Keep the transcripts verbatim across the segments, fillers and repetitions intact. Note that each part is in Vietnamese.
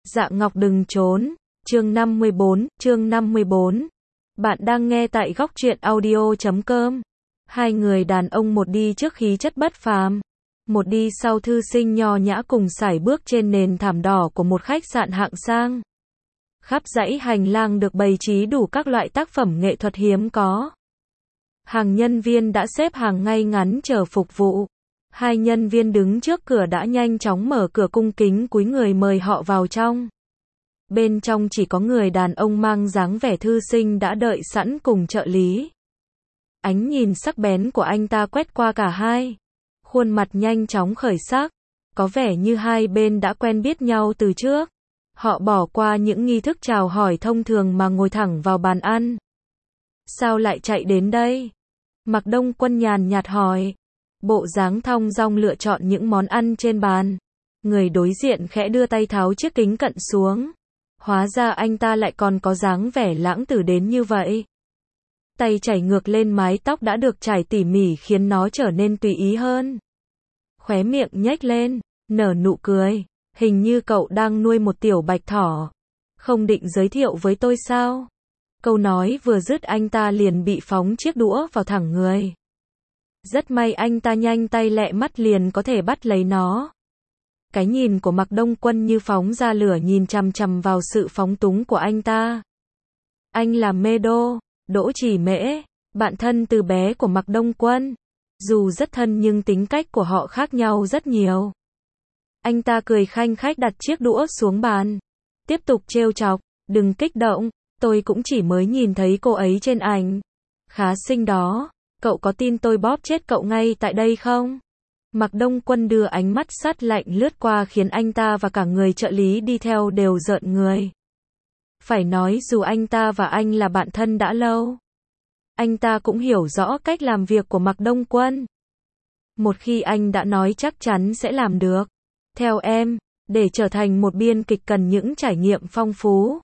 Dạ Ngọc đừng trốn. Chương năm mươi bốn, chương năm mươi bốn. Bạn đang nghe tại góc truyện audio chấm com. Hai người đàn ông một đi trước khí chất bất phàm, một đi sau thư sinh nho nhã cùng sải bước trên nền thảm đỏ của một khách sạn hạng sang. Khắp dãy hành lang được bày trí đủ các loại tác phẩm nghệ thuật hiếm có. Hàng nhân viên đã xếp hàng ngay ngắn chờ phục vụ. Hai nhân viên đứng trước cửa đã nhanh chóng mở cửa cung kính cúi người mời họ vào trong. Bên trong chỉ có người đàn ông mang dáng vẻ thư sinh đã đợi sẵn cùng trợ lý. Ánh nhìn sắc bén của anh ta quét qua cả hai. Khuôn mặt nhanh chóng khởi sắc. Có vẻ như hai bên đã quen biết nhau từ trước. Họ bỏ qua những nghi thức chào hỏi thông thường mà ngồi thẳng vào bàn ăn. Sao lại chạy đến đây? Mạc Đông Quân nhàn nhạt hỏi. Bộ dáng thong dong lựa chọn những món ăn trên bàn. Người đối diện khẽ đưa tay tháo chiếc kính cận xuống. Hóa ra anh ta lại còn có dáng vẻ lãng tử đến như vậy. Tay chảy ngược lên mái tóc đã được trải tỉ mỉ khiến nó trở nên tùy ý hơn. Khóe miệng nhếch lên, nở nụ cười. Hình như cậu đang nuôi một tiểu bạch thỏ. Không định giới thiệu với tôi sao? Câu nói vừa dứt anh ta liền bị phóng chiếc đũa vào thẳng người. Rất may anh ta nhanh tay lẹ mắt liền có thể bắt lấy nó. Cái nhìn của Mạc Đông Quân như phóng ra lửa nhìn chằm chằm vào sự phóng túng của anh ta. Anh là Mê Đô, Đỗ Chỉ Mễ, bạn thân từ bé của Mạc Đông Quân. Dù rất thân nhưng tính cách của họ khác nhau rất nhiều. Anh ta cười khanh khách đặt chiếc đũa xuống bàn. Tiếp tục trêu chọc, đừng kích động, tôi cũng chỉ mới nhìn thấy cô ấy trên ảnh. Khá xinh đó, cậu có tin tôi bóp chết cậu ngay tại đây không? Mạc Đông Quân đưa ánh mắt sắt lạnh lướt qua khiến anh ta và cả người trợ lý đi theo đều rợn người. Phải nói dù anh ta và anh là bạn thân đã lâu, anh ta cũng hiểu rõ cách làm việc của Mạc Đông Quân. Một khi anh đã nói chắc chắn sẽ làm được. Theo em, để trở thành một biên kịch cần những trải nghiệm phong phú.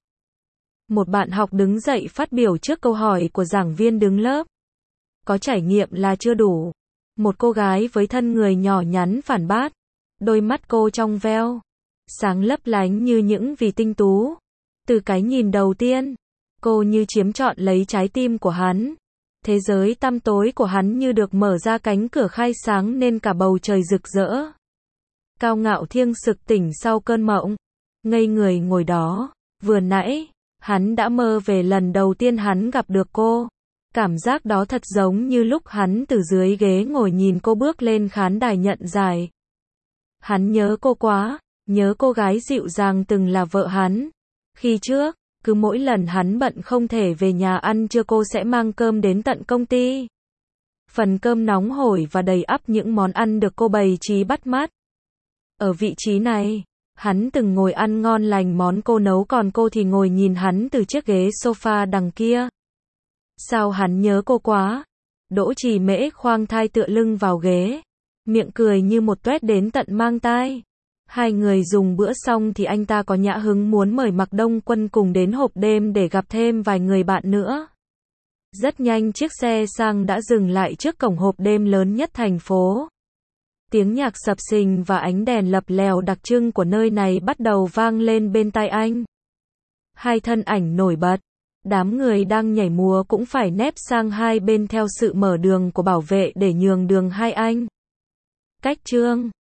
Một bạn học đứng dậy phát biểu trước câu hỏi của giảng viên đứng lớp. Có trải nghiệm là chưa đủ. Một cô gái với thân người nhỏ nhắn phản bác. Đôi mắt cô trong veo, sáng lấp lánh như những vì tinh tú. Từ cái nhìn đầu tiên, cô như chiếm trọn lấy trái tim của hắn. Thế giới tăm tối của hắn như được mở ra cánh cửa khai sáng nên cả bầu trời rực rỡ. Cao Ngạo Thiên sực tỉnh sau cơn mộng, ngây người ngồi đó. Vừa nãy, hắn đã mơ về lần đầu tiên hắn gặp được cô. Cảm giác đó thật giống như lúc hắn từ dưới ghế ngồi nhìn cô bước lên khán đài nhận giải. Hắn nhớ cô quá, nhớ cô gái dịu dàng từng là vợ hắn. Khi trước, cứ mỗi lần hắn bận không thể về nhà ăn trưa cô sẽ mang cơm đến tận công ty. Phần cơm nóng hổi và đầy ắp những món ăn được cô bày trí bắt mắt. Ở vị trí này, hắn từng ngồi ăn ngon lành món cô nấu còn cô thì ngồi nhìn hắn từ chiếc ghế sofa đằng kia. Sao hắn nhớ cô quá? Đỗ Chỉ Mễ khoang thai tựa lưng vào ghế, miệng cười như một tuét đến tận mang tai. Hai người dùng bữa xong thì anh ta có nhã hứng muốn mời Mạc Đông Quân cùng đến hộp đêm để gặp thêm vài người bạn nữa. Rất nhanh chiếc xe sang đã dừng lại trước cổng hộp đêm lớn nhất thành phố. Tiếng nhạc sập sình và ánh đèn lập lèo đặc trưng của nơi này bắt đầu vang lên bên tai anh. Hai thân ảnh nổi bật. Đám người đang nhảy múa cũng phải nép sang hai bên theo sự mở đường của bảo vệ để nhường đường hai anh. Cách Trương,